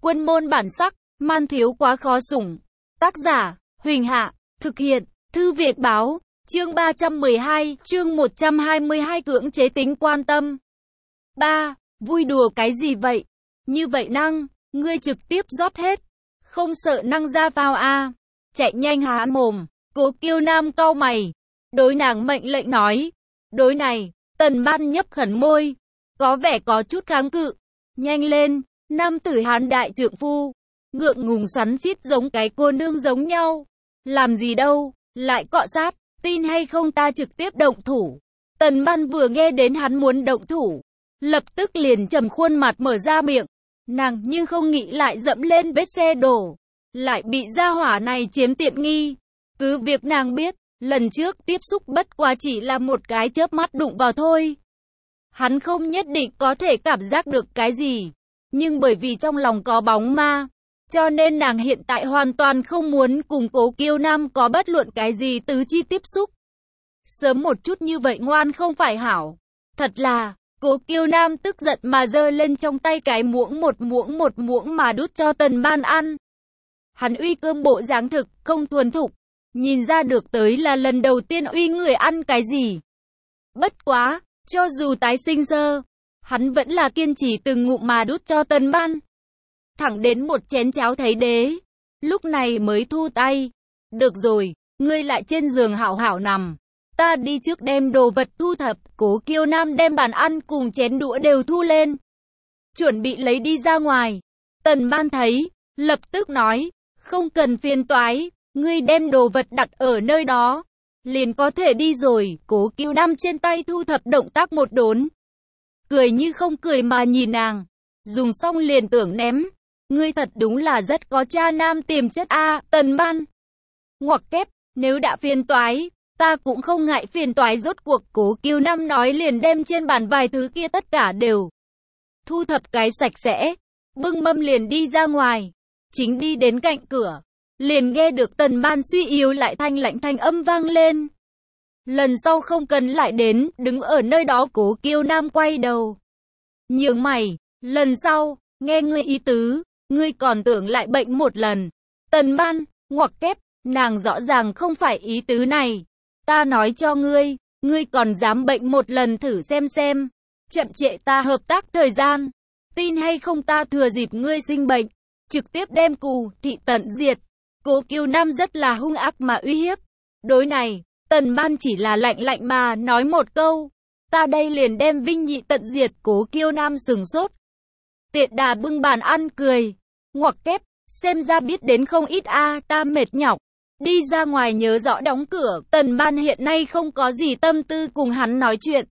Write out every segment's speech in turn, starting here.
Quân môn bản sắc, man thiếu quá khó sủng. Tác giả, Huỳnh Hạ, thực hiện, Thư Việt Báo, chương 312, chương 122 cưỡng chế tính quan tâm. 3. Vui đùa cái gì vậy? Như vậy năng, ngươi trực tiếp rót hết. Không sợ năng ra phao a? Chạy nhanh há mồm. Cố Kiêu Nam cau mày. Đối nàng mệnh lệnh nói. Đối này, Tần Ban nhấp khẩn môi. Có vẻ có chút kháng cự. Nhanh lên, nam tử Hán đại trượng phu. Ngượng ngùng xoắn xít giống cái cô nương giống nhau. Làm gì đâu, lại cọ sát. Tin hay không ta trực tiếp động thủ. Tần Ban vừa nghe đến hắn muốn động thủ, lập tức liền trầm khuôn mặt mở ra miệng. Nàng nhưng không nghĩ lại dẫm lên vết xe đổ, lại bị gia hỏa này chiếm tiện nghi. Cứ việc nàng biết, lần trước tiếp xúc bất quá chỉ là một cái chớp mắt đụng vào thôi. Hắn không nhất định có thể cảm giác được cái gì, nhưng bởi vì trong lòng có bóng ma, cho nên nàng hiện tại hoàn toàn không muốn cùng Cố Kiêu Nam có bất luận cái gì tứ chi tiếp xúc. Sớm một chút như vậy ngoan không phải hảo. Thật là, Cố Kiêu Nam tức giận mà giơ lên trong tay cái muỗng một muỗng mà đút cho Tần Ban ăn. Hắn uy cơm bộ dáng thực, không thuần thục, nhìn ra được tới là lần đầu tiên uy người ăn cái gì. Bất quá, cho dù tái sinh sơ, hắn vẫn là kiên trì từng ngụm mà đút cho Tần Ban. Thẳng đến một chén cháo thấy đế, lúc này mới thu tay. Được rồi, ngươi lại trên giường hảo hảo nằm. Ta đi trước đem đồ vật thu thập. Cố Kiêu Nam đem bàn ăn cùng chén đũa đều thu lên, chuẩn bị lấy đi ra ngoài. Tần Ban thấy, lập tức nói, không cần phiền toái, ngươi đem đồ vật đặt ở nơi đó, liền có thể đi rồi. Cố Kiêu Nam trên tay thu thập động tác một đốn, cười như không cười mà nhìn nàng, dùng xong liền tưởng ném. Ngươi thật đúng là rất có cha nam tiềm chất a. Tần Ban ngoặc kép, nếu đã phiền toái, ta cũng không ngại phiền toái. Rốt cuộc Cố Kiêu Nam nói liền đem trên bàn vài thứ kia tất cả đều thu thập cái sạch sẽ, bưng mâm liền đi ra ngoài. Chính đi đến cạnh cửa, liền nghe được Tần Ban suy yếu lại thanh lạnh thanh âm vang lên. Lần sau không cần lại đến. Đứng ở nơi đó Cố Kiêu Nam quay đầu, nhướng mày. Lần sau, nghe ngươi ý tứ, ngươi còn tưởng lại bệnh một lần. Tần Ban ngoặc kép, nàng rõ ràng không phải ý tứ này. Ta nói cho ngươi, ngươi còn dám bệnh một lần thử xem. Chậm trễ ta hợp tác thời gian. Tin hay không ta thừa dịp ngươi sinh bệnh, trực tiếp đem Cù thị tận diệt. Cố Kiêu Nam rất là hung ác mà uy hiếp. Đối này, Tần Ban chỉ là lạnh mà nói một câu. Ta đây liền đem Vinh Nhị tận diệt. Cố Kiêu Nam sừng sốt. Tiện đà bưng bàn ăn cười. Ngoặc kép, xem ra biết đến không ít a. Ta mệt nhọc, đi ra ngoài nhớ rõ đóng cửa. Tần Ban hiện nay không có gì tâm tư cùng hắn nói chuyện.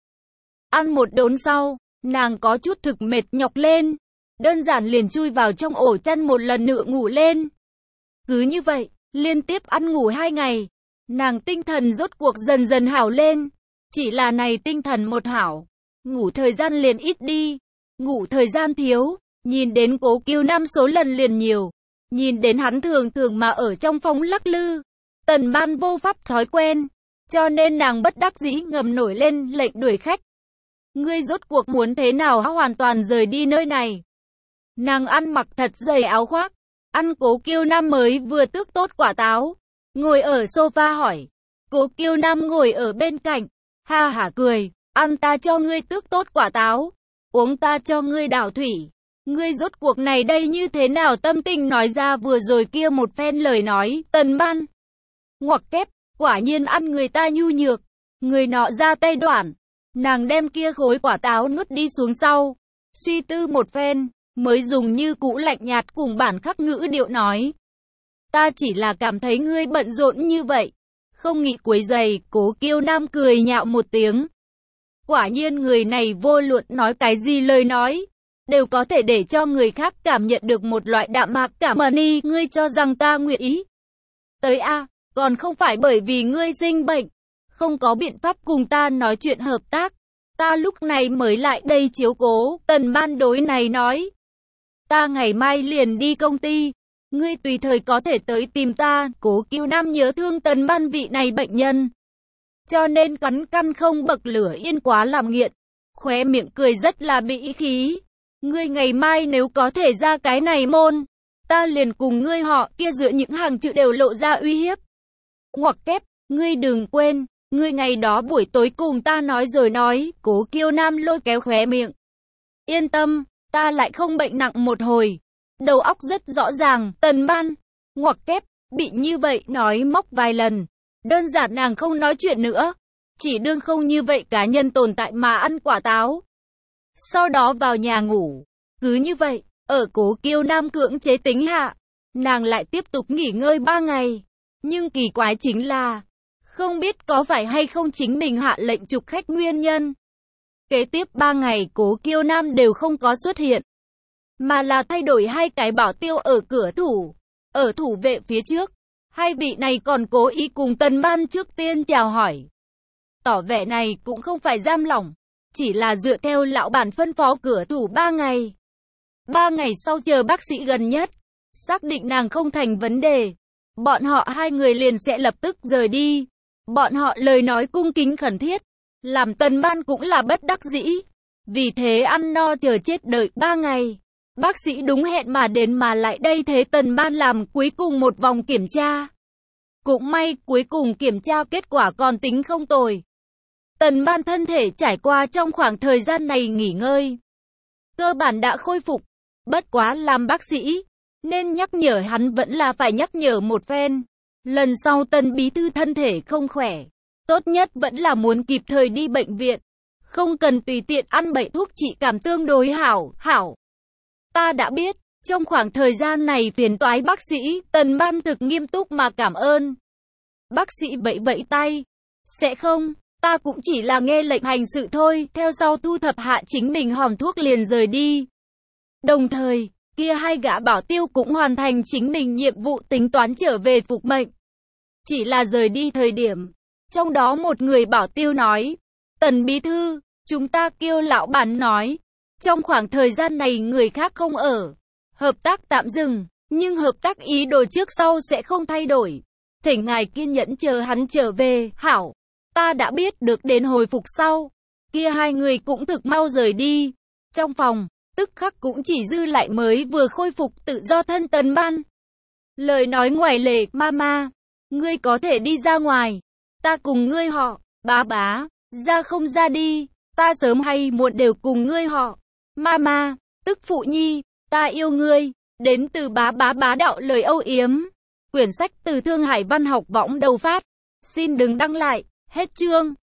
Ăn một đốn sau, nàng có chút thực mệt nhọc lên, đơn giản liền chui vào trong ổ chăn một lần nữa ngủ lên. Cứ như vậy, liên tiếp ăn ngủ 2 ngày, nàng tinh thần rốt cuộc dần dần hảo lên. Chỉ là này tinh thần một hảo, ngủ thời gian liền ít đi, ngủ thời gian thiếu, nhìn đến Cố Kiêu Nam số lần liền nhiều, nhìn đến hắn thường mà ở trong phòng lắc lư. Tần Ban vô pháp thói quen, cho nên nàng bất đắc dĩ ngầm nổi lên lệnh đuổi khách. Ngươi rốt cuộc muốn thế nào hoàn toàn rời đi nơi này? Nàng ăn mặc thật dày áo khoác, ăn Cố Kiêu Nam mới vừa tước tốt quả táo, ngồi ở sofa hỏi. Cố Kiêu Nam ngồi ở bên cạnh, ha hả cười, ăn ta cho ngươi tước tốt quả táo, uống ta cho ngươi đảo thủy. Ngươi rốt cuộc này đây như thế nào? Tâm tình nói ra vừa rồi kia một phen lời nói. Tần Ban ngoặc kép, quả nhiên ăn người ta nhu nhược, người nọ ra tay đoản. Nàng đem kia khối quả táo nuốt đi xuống sau, suy tư một phen, mới dùng như cũ lạnh nhạt cùng bản khắc ngữ điệu nói. Ta chỉ là cảm thấy ngươi bận rộn như vậy, không nghĩ quấy rầy. Cố Kiêu Nam cười nhạo một tiếng. Quả nhiên người này vô luận nói cái gì lời nói, đều có thể để cho người khác cảm nhận được một loại đạm mạc cảm ơn. Ngươi cho rằng ta nguyện ý tới a? Còn không phải bởi vì ngươi sinh bệnh, không có biện pháp cùng ta nói chuyện hợp tác, ta lúc này mới lại đây chiếu cố. Tần Ban đối này nói. Ta ngày mai liền đi công ty, ngươi tùy thời có thể tới tìm ta. Cố Kiêu Nam nhớ thương Tần Ban vị này bệnh nhân, cho nên cắn căn không bậc lửa yên quá làm nghiện, khóe miệng cười rất là bĩ khí. Ngươi ngày mai nếu có thể ra cái này môn, ta liền cùng ngươi họ kia dựa những hàng chữ đều lộ ra uy hiếp. Ngoặc kép, ngươi đừng quên, ngươi ngày đó buổi tối cùng ta nói rồi nói, Cố Kiêu Nam lôi kéo khóe miệng. Yên tâm, ta lại không bệnh nặng một hồi. Đầu óc rất rõ ràng, Tần Ban. Ngoặc kép, bị như vậy nói móc vài lần. Đơn giản nàng không nói chuyện nữa. Chỉ đương không như vậy cá nhân tồn tại mà ăn quả táo. Sau đó vào nhà ngủ. Cứ như vậy, ở Cố Kiêu Nam cưỡng chế tính hạ, nàng lại tiếp tục nghỉ ngơi 3 ngày. Nhưng kỳ quái chính là, không biết có phải hay không chính mình hạ lệnh trục khách nguyên nhân. Kế tiếp 3 ngày Cố Kiêu Nam đều không có xuất hiện, mà là thay đổi 2 cái bảo tiêu ở cửa thủ, ở thủ vệ phía trước. 2 vị này còn cố ý cùng Tần Ban trước tiên chào hỏi. Tỏ vẻ này cũng không phải giam lỏng, chỉ là dựa theo lão bản phân phó cửa thủ 3 ngày. 3 ngày sau chờ bác sĩ gần nhất, xác định nàng không thành vấn đề, bọn họ 2 người liền sẽ lập tức rời đi. Bọn họ lời nói cung kính khẩn thiết, làm Tần Ban cũng là bất đắc dĩ. Vì thế ăn no chờ chết đợi 3 ngày. Bác sĩ đúng hẹn mà đến mà lại đây thế Tần Ban làm cuối cùng một vòng kiểm tra. Cũng may cuối cùng kiểm tra kết quả còn tính không tồi. Tần Ban thân thể trải qua trong khoảng thời gian này nghỉ ngơi, cơ bản đã khôi phục. Bất quá làm bác sĩ, nên nhắc nhở hắn vẫn là phải nhắc nhở một phen. Lần sau Tần bí thư thân thể không khỏe, tốt nhất vẫn là muốn kịp thời đi bệnh viện. Không cần tùy tiện ăn bậy thuốc trị cảm tương đối hảo. Ta đã biết, trong khoảng thời gian này phiền toái bác sĩ, Tần Ban thực nghiêm túc mà cảm ơn. Bác sĩ vẫy vẫy tay. Sẽ không, ta cũng chỉ là nghe lệnh hành sự thôi, theo sau thu thập hạ chính mình hòm thuốc liền rời đi. Đồng thời, kia 2 gã bảo tiêu cũng hoàn thành chính mình nhiệm vụ tính toán trở về phục mệnh. Chỉ là rời đi thời điểm, trong đó một người bảo tiêu nói, Tần bí thư, chúng ta kêu lão bản nói, trong khoảng thời gian này người khác không ở, hợp tác tạm dừng, nhưng hợp tác ý đồ trước sau sẽ không thay đổi. Thỉnh ngài kiên nhẫn chờ hắn trở về, hảo. Ta đã biết được đến hồi phục sau. Kia 2 người cũng thực mau rời đi. Trong phòng, tức khắc cũng chỉ dư lại mới vừa khôi phục tự do thân Tần Ban. Lời nói ngoài lề, mama, ngươi có thể đi ra ngoài. Ta cùng ngươi họ, bá, ra không ra đi. Ta sớm hay muộn đều cùng ngươi họ. Mama, tức phụ nhi, ta yêu ngươi. Đến từ bá đạo lời âu yếm. Quyển sách từ Thương Hải Văn học võng đầu phát. Xin đừng đăng lại. Hết chương.